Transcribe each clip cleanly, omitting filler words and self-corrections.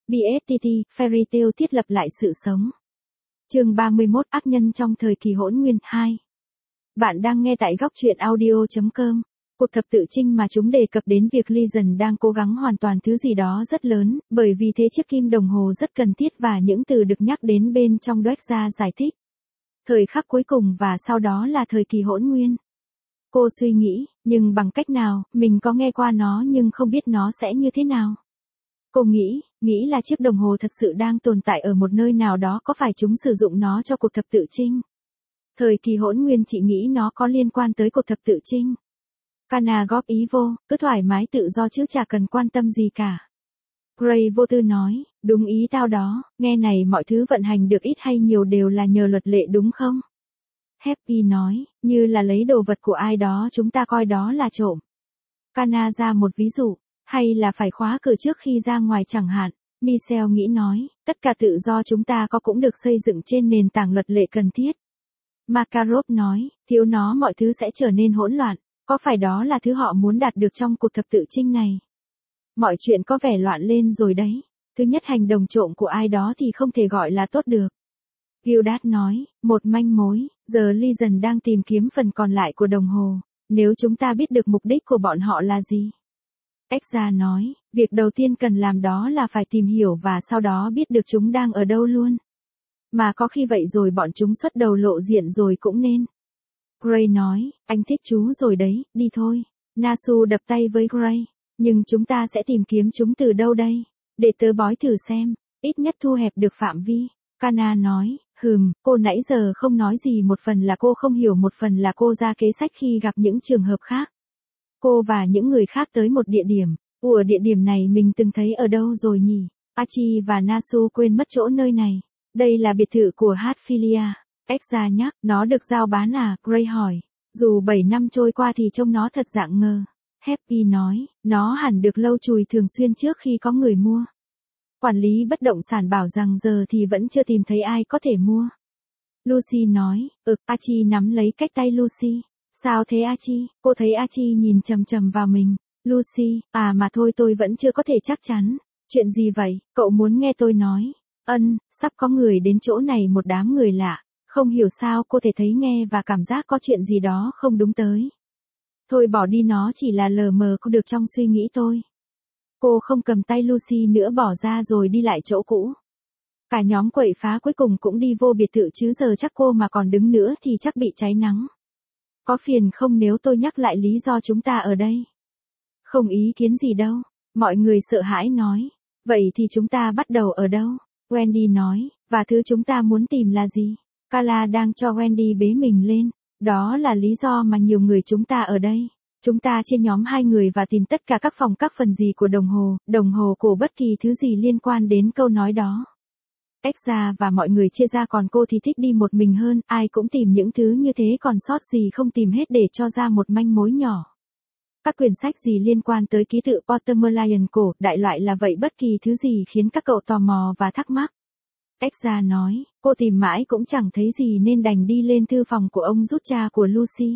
BSTT, Fairy Tail thiết lập lại sự sống. Chương 31 Ác nhân trong thời kỳ hỗn nguyên 2. Bạn đang nghe tại góc truyện audio.com. Cuộc thập tự chinh mà chúng đề cập đến việc Legion đang cố gắng hoàn toàn thứ gì đó rất lớn, bởi vì thế chiếc kim đồng hồ rất cần thiết và những từ được nhắc đến bên trong Dweck ra giải thích. Thời khắc cuối cùng và sau đó là thời kỳ hỗn nguyên. Cô suy nghĩ, nhưng bằng cách nào, mình có nghe qua nó nhưng không biết nó sẽ như thế nào. Cô nghĩ là chiếc đồng hồ thật sự đang tồn tại ở một nơi nào đó, có phải chúng sử dụng nó cho cuộc thập tự chinh? Thời kỳ hỗn nguyên chị nghĩ nó có liên quan tới cuộc thập tự chinh. Kana góp ý vô, cứ thoải mái tự do chứ chả cần quan tâm gì cả. Gray vô tư nói, đúng ý tao đó, nghe này mọi thứ vận hành được ít hay nhiều đều là nhờ luật lệ đúng không? Happy nói, như là lấy đồ vật của ai đó chúng ta coi đó là trộm. Kana ra một ví dụ, hay là phải khóa cửa trước khi ra ngoài chẳng hạn. Michelle nghĩ nói, tất cả tự do chúng ta có cũng được xây dựng trên nền tảng luật lệ cần thiết. Makarov nói, thiếu nó mọi thứ sẽ trở nên hỗn loạn, có phải đó là thứ họ muốn đạt được trong cuộc thập tự chinh này? Mọi chuyện có vẻ loạn lên rồi đấy. Thứ nhất, hành động trộm của ai đó thì không thể gọi là tốt được. Gildas nói, một manh mối, giờ Legion đang tìm kiếm phần còn lại của đồng hồ, nếu chúng ta biết được mục đích của bọn họ là gì. Exra nói, việc đầu tiên cần làm đó là phải tìm hiểu và sau đó biết được chúng đang ở đâu luôn. Mà có khi vậy rồi bọn chúng xuất đầu lộ diện rồi cũng nên. Gray nói, anh thích chú rồi đấy, đi thôi. Nasu đập tay với Gray, nhưng chúng ta sẽ tìm kiếm chúng từ đâu đây? Để tớ bói thử xem, ít nhất thu hẹp được phạm vi. Kana nói, cô nãy giờ không nói gì, một phần là cô không hiểu, một phần là cô ra kế sách khi gặp những trường hợp khác. Cô và những người khác tới một địa điểm, địa điểm này mình từng thấy ở đâu rồi nhỉ? Achi và Nasu quên mất chỗ nơi này. Đây là biệt thự của Hatfilia. Exra nhắc, nó được giao bán à? Gray hỏi. Dù 7 năm trôi qua thì trông nó thật dạng ngơ. Happy nói, nó hẳn được lau chùi thường xuyên trước khi có người mua. Quản lý bất động sản bảo rằng giờ thì vẫn chưa tìm thấy ai có thể mua. Lucy nói, Achi nắm lấy cách tay Lucy. Sao thế Achi? Cô thấy Achi nhìn chằm chằm vào mình. Lucy, mà thôi tôi vẫn chưa có thể chắc chắn. Chuyện gì vậy? Cậu muốn nghe tôi nói? Sắp có người đến chỗ này, một đám người lạ. Không hiểu sao cô thể thấy nghe và cảm giác có chuyện gì đó không đúng tới. Thôi bỏ đi, nó chỉ là lờ mờ có được trong suy nghĩ tôi. Cô không cầm tay Lucy nữa, bỏ ra rồi đi lại chỗ cũ. Cả nhóm quậy phá cuối cùng cũng đi vô biệt thự chứ giờ chắc cô mà còn đứng nữa thì chắc bị cháy nắng. Có phiền không nếu tôi nhắc lại lý do chúng ta ở đây? Không ý kiến gì đâu. Mọi người sợ hãi nói. Vậy thì chúng ta bắt đầu ở đâu? Wendy nói, và thứ chúng ta muốn tìm là gì? Carla đang cho Wendy bế mình lên. Đó là lý do mà nhiều người chúng ta ở đây. Chúng ta chia nhóm 2 người và tìm tất cả các phòng các phần gì của đồng hồ cổ, bất kỳ thứ gì liên quan đến câu nói đó. Exra và mọi người chia ra, còn cô thì thích đi một mình hơn, ai cũng tìm những thứ như thế, còn sót gì không tìm hết để cho ra một manh mối nhỏ. Các quyển sách gì liên quan tới ký tự Pottermalion cổ, đại loại là vậy, bất kỳ thứ gì khiến các cậu tò mò và thắc mắc. Exra nói, cô tìm mãi cũng chẳng thấy gì nên đành đi lên thư phòng của ông rút cha của Lucy.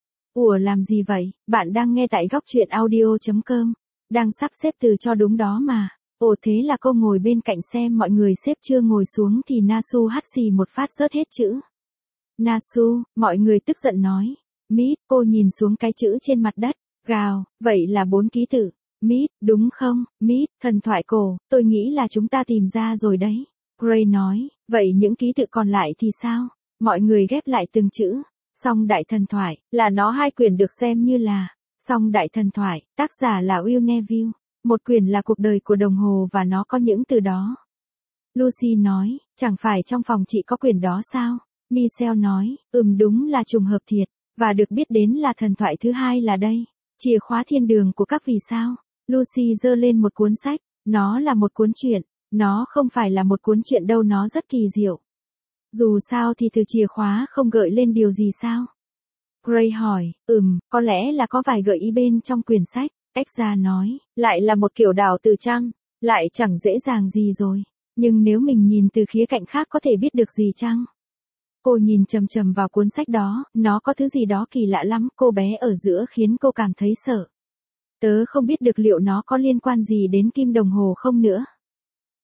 Làm gì vậy? Bạn đang nghe tại góc truyện audio.com. Đang sắp xếp từ cho đúng đó mà. Thế là cô ngồi bên cạnh xem mọi người xếp chưa ngồi xuống thì Nasu hắt xì một phát rớt hết chữ. Nasu, mọi người tức giận nói. Mít, cô nhìn xuống cái chữ trên mặt đất, gào, vậy là 4 ký tự. Mít, đúng không? Mít, thần thoại cổ, tôi nghĩ là chúng ta tìm ra rồi đấy. Gray nói, vậy những ký tự còn lại thì sao? Mọi người ghép lại từng chữ. Song đại thần thoại, là nó 2 quyển được xem như là Song đại thần thoại, tác giả là Will Neville. Một quyển là cuộc đời của đồng hồ và nó có những từ đó. Lucy nói, chẳng phải trong phòng chị có quyển đó sao? Michelle nói, đúng là trùng hợp thiệt, và được biết đến là thần thoại thứ 2 là đây, chìa khóa thiên đường của các vì sao. Lucy giơ lên một cuốn sách, nó là một cuốn truyện, nó không phải là một cuốn truyện đâu, nó rất kỳ diệu. Dù sao thì từ chìa khóa không gợi lên điều gì sao? Gray hỏi, có lẽ là có vài gợi ý bên trong quyển sách. Exra nói, lại là một kiểu đào từ chăng? Lại chẳng dễ dàng gì rồi. Nhưng nếu mình nhìn từ khía cạnh khác có thể biết được gì chăng? Cô nhìn chằm chằm vào cuốn sách đó, nó có thứ gì đó kỳ lạ lắm, cô bé ở giữa khiến cô cảm thấy sợ. Tớ không biết được liệu nó có liên quan gì đến kim đồng hồ không nữa.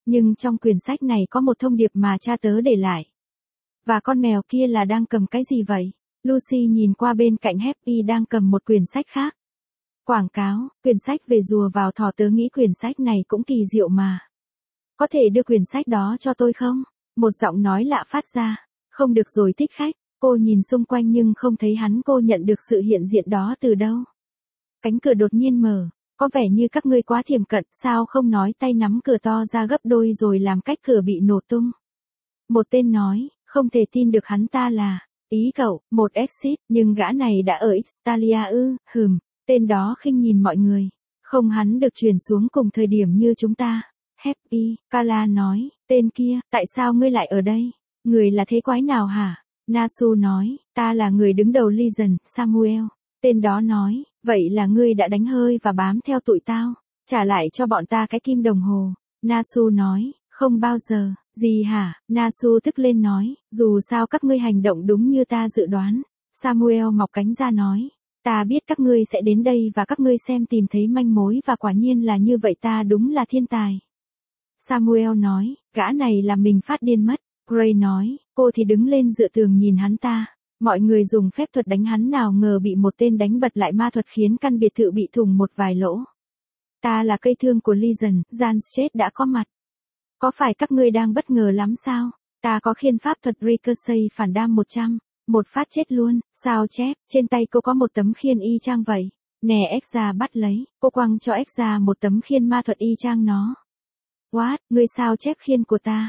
Nhưng trong quyển sách này có một thông điệp mà cha tớ để lại. Và con mèo kia là đang cầm cái gì vậy? Lucy nhìn qua bên cạnh Happy đang cầm một quyển sách khác. Quảng cáo, quyển sách về rùa vào thỏ, tớ nghĩ quyển sách này cũng kỳ diệu mà. Có thể đưa quyển sách đó cho tôi không? Một giọng nói lạ phát ra. Không được rồi thích khách. Cô nhìn xung quanh nhưng không thấy hắn. Cô nhận được sự hiện diện đó từ đâu. Cánh cửa đột nhiên mở. Có vẻ như các ngươi quá thiềm cận, sao không nói, tay nắm cửa to ra gấp đôi rồi làm cách cửa bị nổ tung. Một tên nói, không thể tin được hắn ta là, ý cậu, một exit, nhưng gã này đã ở Italia ư, tên đó khinh nhìn mọi người. Không, hắn được chuyển xuống cùng thời điểm như chúng ta. Happy, Carla nói, tên kia, tại sao ngươi lại ở đây? Người là thế quái nào hả? Nasu nói, ta là người đứng đầu Legion, Samuel. Tên đó nói, vậy là ngươi đã đánh hơi và bám theo tụi tao, trả lại cho bọn ta cái kim đồng hồ. Nasu nói, không bao giờ. Gì hả? Nasu tức lên nói, dù sao các ngươi hành động đúng như ta dự đoán. Samuel mọc cánh ra nói, ta biết các ngươi sẽ đến đây và các ngươi xem tìm thấy manh mối và quả nhiên là như vậy, ta đúng là thiên tài. Samuel nói, gã này làm mình phát điên mất. Gray nói, cô thì đứng lên dựa tường nhìn hắn ta. Mọi người dùng phép thuật đánh hắn, nào ngờ bị một tên đánh bật lại ma thuật khiến căn biệt thự bị thủng một vài lỗ. Ta là cây thương của Legion, Jan Straight đã có mặt. Có phải các ngươi đang bất ngờ lắm sao? Ta có khiên pháp thuật Ricochet phản đam 100. Một phát chết luôn. Sao chép, trên tay cô có một tấm khiên y chang vậy. Nè, Exa bắt lấy. Cô quăng cho Exa một tấm khiên ma thuật y chang nó. What, ngươi sao chép khiên của ta?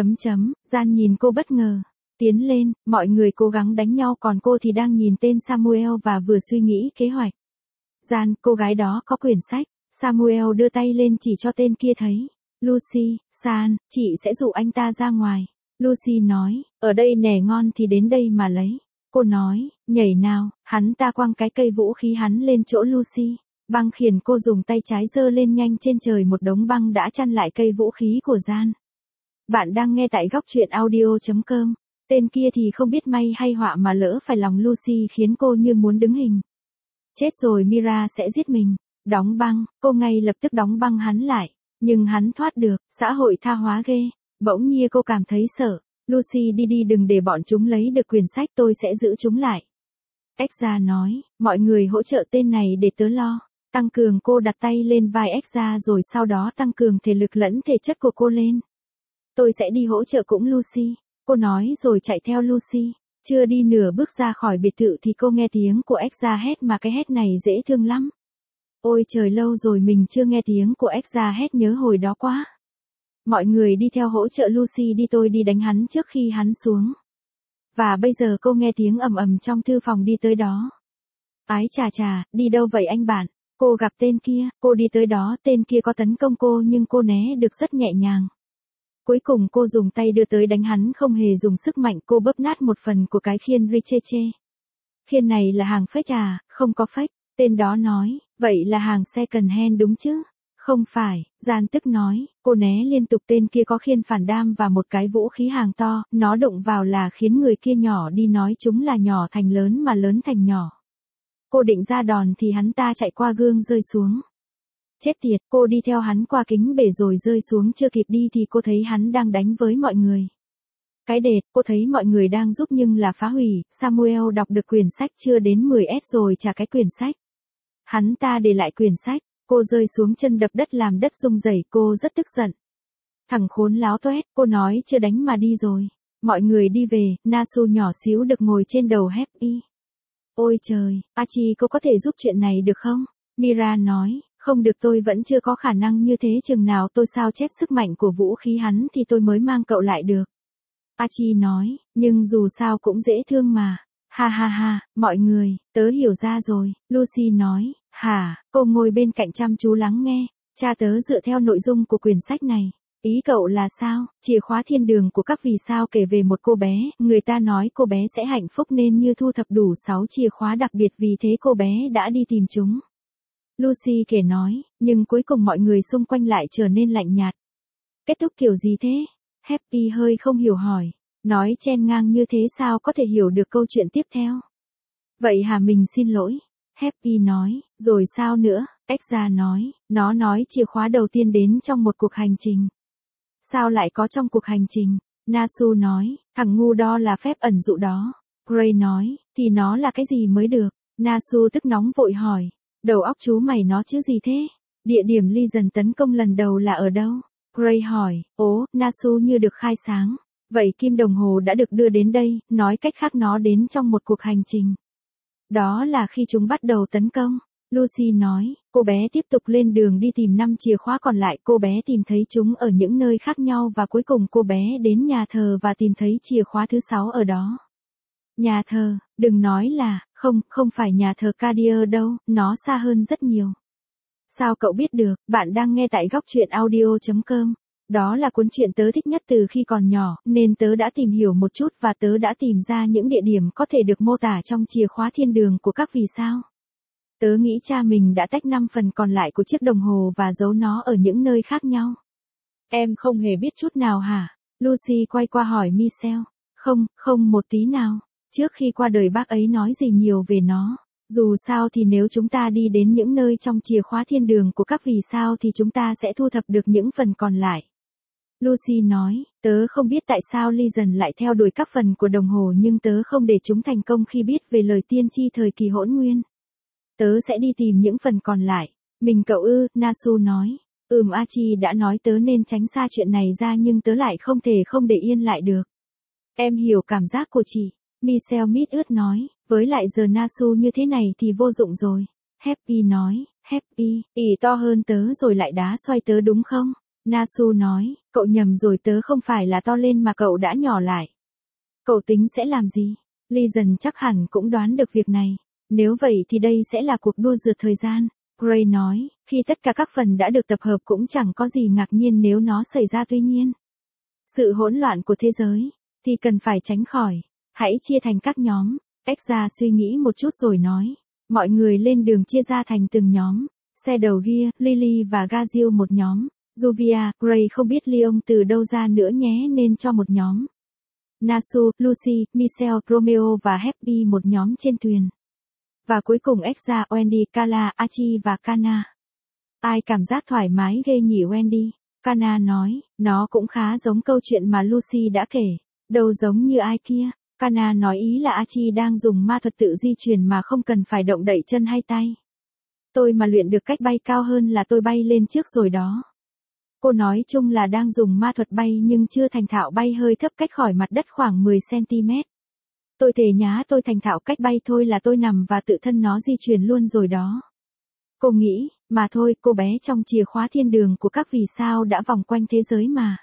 Gian nhìn cô bất ngờ. Tiến lên, mọi người cố gắng đánh nhau còn cô thì đang nhìn tên Samuel và vừa suy nghĩ kế hoạch. Gian, cô gái đó có quyển sách. Samuel đưa tay lên chỉ cho tên kia thấy. Lucy, San, chị sẽ dụ anh ta ra ngoài. Lucy nói, ở đây nè, ngon thì đến đây mà lấy. Cô nói, nhảy nào, hắn ta quăng cái cây vũ khí hắn lên chỗ Lucy. Băng khiển, cô dùng tay trái giơ lên nhanh trên trời, một đống băng đã chặn lại cây vũ khí của Gian. Bạn đang nghe tại góc truyện audio.com. Tên kia thì không biết may hay họa mà lỡ phải lòng Lucy khiến cô như muốn đứng hình. Chết rồi, Mira sẽ giết mình. Đóng băng, cô ngay lập tức đóng băng hắn lại. Nhưng hắn thoát được, xã hội tha hóa ghê. Bỗng nhiên cô cảm thấy sợ. Lucy đi, đừng để bọn chúng lấy được quyển sách, tôi sẽ giữ chúng lại. Exa nói, mọi người hỗ trợ tên này để tớ lo. Tăng cường, cô đặt tay lên vai Exa rồi sau đó tăng cường thể lực lẫn thể chất của cô lên. Tôi sẽ đi hỗ trợ cũng Lucy. Cô nói rồi chạy theo Lucy. Chưa đi nửa bước ra khỏi biệt thự thì cô nghe tiếng của Exa hét, mà cái hét này dễ thương lắm. Ôi trời, lâu rồi mình chưa nghe tiếng của Exa hét, nhớ hồi đó quá. Mọi người đi theo hỗ trợ Lucy đi, tôi đi đánh hắn trước khi hắn xuống. Và bây giờ cô nghe tiếng ầm ầm trong thư phòng đi tới đó. Ái chà, đi đâu vậy anh bạn? Cô gặp tên kia, cô đi tới đó, tên kia có tấn công cô nhưng cô né được rất nhẹ nhàng. Cuối cùng cô dùng tay đưa tới đánh hắn, không hề dùng sức mạnh, cô bóp nát một phần của cái khiên Richeche. Khiên này là hàng fake à? Không có fake. Tên đó nói, vậy là hàng second hand đúng chứ? Không phải, Gian tức nói, cô né liên tục, tên kia có khiên phản đam và một cái vũ khí hàng to, nó đụng vào là khiến người kia nhỏ đi, nói chúng là nhỏ thành lớn mà lớn thành nhỏ. Cô định ra đòn thì hắn ta chạy qua gương rơi xuống. Chết tiệt, cô đi theo hắn qua kính bể rồi rơi xuống, chưa kịp đi thì cô thấy hắn đang đánh với mọi người. Cái đệt, cô thấy mọi người đang giúp nhưng là phá hủy. Samuel đọc được quyển sách chưa đến 10S rồi trả cái quyển sách. Hắn ta để lại quyển sách, cô rơi xuống chân đập đất làm đất rung rẩy, cô rất tức giận. Thằng khốn láo toét, cô nói chưa đánh mà đi rồi. Mọi người đi về, Nasu nhỏ xíu được ngồi trên đầu Happy. Ôi trời, Archie, cô có thể giúp chuyện này được không? Mira nói, không được, tôi vẫn chưa có khả năng như thế, chừng nào tôi sao chép sức mạnh của vũ khí hắn thì tôi mới mang cậu lại được. Archie nói, nhưng dù sao cũng dễ thương mà. Ha, mọi người, tớ hiểu ra rồi. Lucy nói, hả, cô ngồi bên cạnh chăm chú lắng nghe. Cha tớ dựa theo nội dung của quyển sách này. Ý cậu là sao? Chìa khóa thiên đường của các vì sao, kể về một cô bé, người ta nói cô bé sẽ hạnh phúc nên như thu thập đủ 6 chìa khóa đặc biệt, vì thế cô bé đã đi tìm chúng. Lucy kể nói, nhưng cuối cùng mọi người xung quanh lại trở nên lạnh nhạt. Kết thúc kiểu gì thế? Happy hơi không hiểu hỏi. Nói chen ngang như thế sao có thể hiểu được câu chuyện tiếp theo? Vậy hả, mình xin lỗi. Happy nói, rồi sao nữa? Exa nói, nó nói chìa khóa đầu tiên đến trong một cuộc hành trình. Sao lại có trong cuộc hành trình? Nasu nói, thằng ngu đó là phép ẩn dụ đó. Gray nói, thì nó là cái gì mới được? Nasu tức nóng vội hỏi, đầu óc chú mày nó chứ gì thế? Địa điểm Legion tấn công lần đầu là ở đâu? Gray hỏi, Nasu như được khai sáng. Vậy kim đồng hồ đã được đưa đến đây, nói cách khác nó đến trong một cuộc hành trình. Đó là khi chúng bắt đầu tấn công. Lucy nói, cô bé tiếp tục lên đường đi tìm 5 chìa khóa còn lại. Cô bé tìm thấy chúng ở những nơi khác nhau và cuối cùng cô bé đến nhà thờ và tìm thấy chìa khóa thứ 6 ở đó. Nhà thờ, đừng nói là, không phải nhà thờ Cartier đâu, nó xa hơn rất nhiều. Sao cậu biết được? Bạn đang nghe tại góc truyện audio.com. Đó là cuốn truyện tớ thích nhất từ khi còn nhỏ, nên tớ đã tìm hiểu một chút và tớ đã tìm ra những địa điểm có thể được mô tả trong chìa khóa thiên đường của các vì sao. Tớ nghĩ cha mình đã tách 5 phần còn lại của chiếc đồng hồ và giấu nó ở những nơi khác nhau. Em không hề biết chút nào hả? Lucy quay qua hỏi Michelle. Không một tí nào. Trước khi qua đời bác ấy nói gì nhiều về nó. Dù sao thì nếu chúng ta đi đến những nơi trong chìa khóa thiên đường của các vì sao thì chúng ta sẽ thu thập được những phần còn lại. Lucy nói, tớ không biết tại sao Legion lại theo đuổi các phần của đồng hồ nhưng tớ không để chúng thành công khi biết về lời tiên tri thời kỳ hỗn nguyên. Tớ sẽ đi tìm những phần còn lại. Mình cậu ư, Nasu nói. Archie đã nói tớ nên tránh xa chuyện này ra nhưng tớ lại không thể không để yên lại được. Em hiểu cảm giác của chị. Michelle mít ướt nói, với lại giờ Nasu như thế này thì vô dụng rồi. Happy nói, Happy, ỉ to hơn tớ rồi lại đá xoay tớ đúng không? Nasu nói, cậu nhầm rồi tớ không phải là to lên mà cậu đã nhỏ lại. Cậu tính sẽ làm gì? Legion chắc hẳn cũng đoán được việc này. Nếu vậy thì đây sẽ là cuộc đua rượt thời gian. Gray nói, khi tất cả các phần đã được tập hợp cũng chẳng có gì ngạc nhiên nếu nó xảy ra tuy nhiên. Sự hỗn loạn của thế giới, thì cần phải tránh khỏi. Hãy chia thành các nhóm. Exra suy nghĩ một chút rồi nói. Mọi người lên đường chia ra thành từng nhóm. Xe đầu Gear, Lily và Gazil một nhóm. Juvia, Gray không biết Leon từ đâu ra nữa nhé nên cho một nhóm. Nasu, Lucy, Michelle, Romeo và Happy một nhóm trên thuyền. Và cuối cùng Exra, Wendy, Kala, Archie và Kana. Ai cảm giác thoải mái ghê nhỉ Wendy? Kana nói, nó cũng khá giống câu chuyện mà Lucy đã kể. Đâu giống như ai kia. Kana nói ý là Archie đang dùng ma thuật tự di chuyển mà không cần phải động đậy chân hay tay. Tôi mà luyện được cách bay cao hơn là tôi bay lên trước rồi đó. Cô nói chung là đang dùng ma thuật bay nhưng chưa thành thạo bay hơi thấp cách khỏi mặt đất khoảng 10cm. Tôi thề nhá tôi thành thạo cách bay thôi là tôi nằm và tự thân nó di chuyển luôn rồi đó. Cô nghĩ, mà thôi cô bé trong chìa khóa thiên đường của các vì sao đã vòng quanh thế giới mà.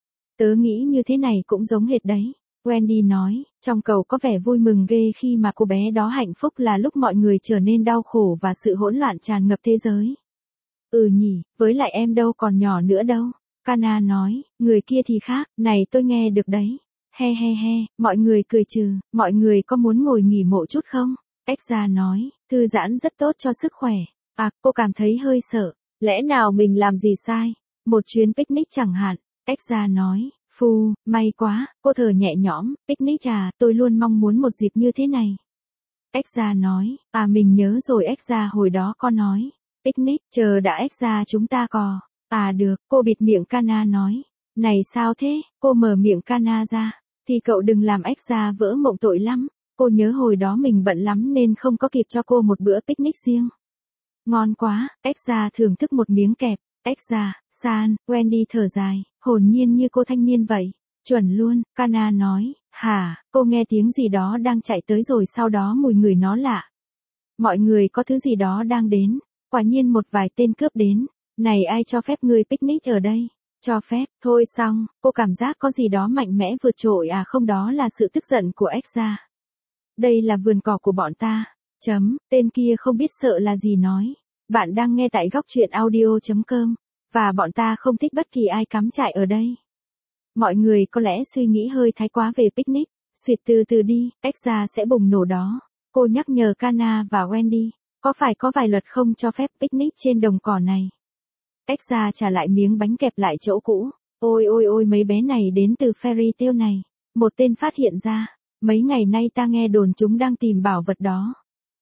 Tớ nghĩ như thế này cũng giống hệt đấy. Wendy nói, trong cậu có vẻ vui mừng ghê khi mà cô bé đó hạnh phúc là lúc mọi người trở nên đau khổ và sự hỗn loạn tràn ngập thế giới. Ừ nhỉ, với lại em đâu còn nhỏ nữa đâu. Kana nói, người kia thì khác, này tôi nghe được đấy. He, mọi người cười trừ, mọi người có muốn ngồi nghỉ mộ chút không? Exra nói, thư giãn rất tốt cho sức khỏe. À, cô cảm thấy hơi sợ, lẽ nào mình làm gì sai? Một chuyến picnic chẳng hạn. Exra nói, may quá, cô thở nhẹ nhõm, picnic à, tôi luôn mong muốn một dịp như thế này. Exra nói, à mình nhớ rồi Exra hồi đó có nói. Picnic, chờ đã Exra chúng ta cò. À được, cô bịt miệng Kana nói. Này sao thế, cô mở miệng Kana ra. Thì cậu đừng làm Exra vỡ mộng tội lắm. Cô nhớ hồi đó mình bận lắm nên không có kịp cho cô một bữa picnic riêng. Ngon quá, Exra thưởng thức một miếng kẹp. Exra, San, Wendy thở dài, hồn nhiên như cô thanh niên vậy. Chuẩn luôn, Kana nói, hả, cô nghe tiếng gì đó đang chạy tới rồi sau đó mùi người nó lạ. Mọi người có thứ gì đó đang đến, quả nhiên một vài tên cướp đến. Này ai cho phép ngươi picnic ở đây? Cho phép, thôi xong, cô cảm giác có gì đó mạnh mẽ vượt trội à không đó là sự tức giận của Exra. Đây là vườn cỏ của bọn ta. Tên kia không biết sợ là gì nói. Bạn đang nghe tại góc truyện audio.com. Và bọn ta không thích bất kỳ ai cắm trại ở đây. Mọi người có lẽ suy nghĩ hơi thái quá về picnic. Xuyệt từ từ đi, Exra sẽ bùng nổ đó. Cô nhắc nhở Kana và Wendy. Có phải có vài luật không cho phép picnic trên đồng cỏ này? Exra trả lại miếng bánh kẹp lại chỗ cũ. Ôi mấy bé này đến từ fairy tale này. Một tên phát hiện ra. Mấy ngày nay ta nghe đồn chúng đang tìm bảo vật đó.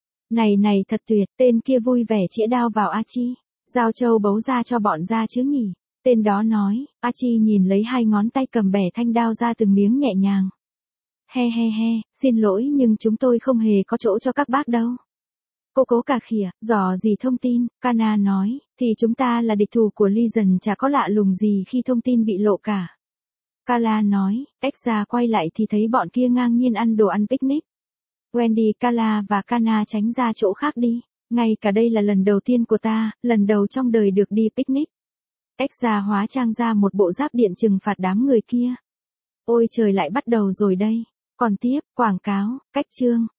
Này thật tuyệt, tên kia vui vẻ chĩa đao vào Archie. Giao châu bấu ra cho bọn ra chứ nhỉ. Tên đó nói, Archie nhìn lấy hai ngón tay cầm bẻ thanh đao ra từng miếng nhẹ nhàng. He, xin lỗi nhưng chúng tôi không hề có chỗ cho các bác đâu. Cô cố cà khịa, dò gì thông tin, Kana nói, thì chúng ta là địch thủ của Legion, chả có lạ lùng gì khi thông tin bị lộ cả. Kala nói, Exa quay lại thì thấy bọn kia ngang nhiên ăn đồ ăn picnic. Wendy, Kala và Kana tránh ra chỗ khác đi. Ngay cả đây là lần đầu tiên của ta, lần đầu trong đời được đi picnic. Exa hóa trang ra một bộ giáp điện trừng phạt đám người kia. Ôi trời, lại bắt đầu rồi đây. Còn tiếp, quảng cáo, cách chương.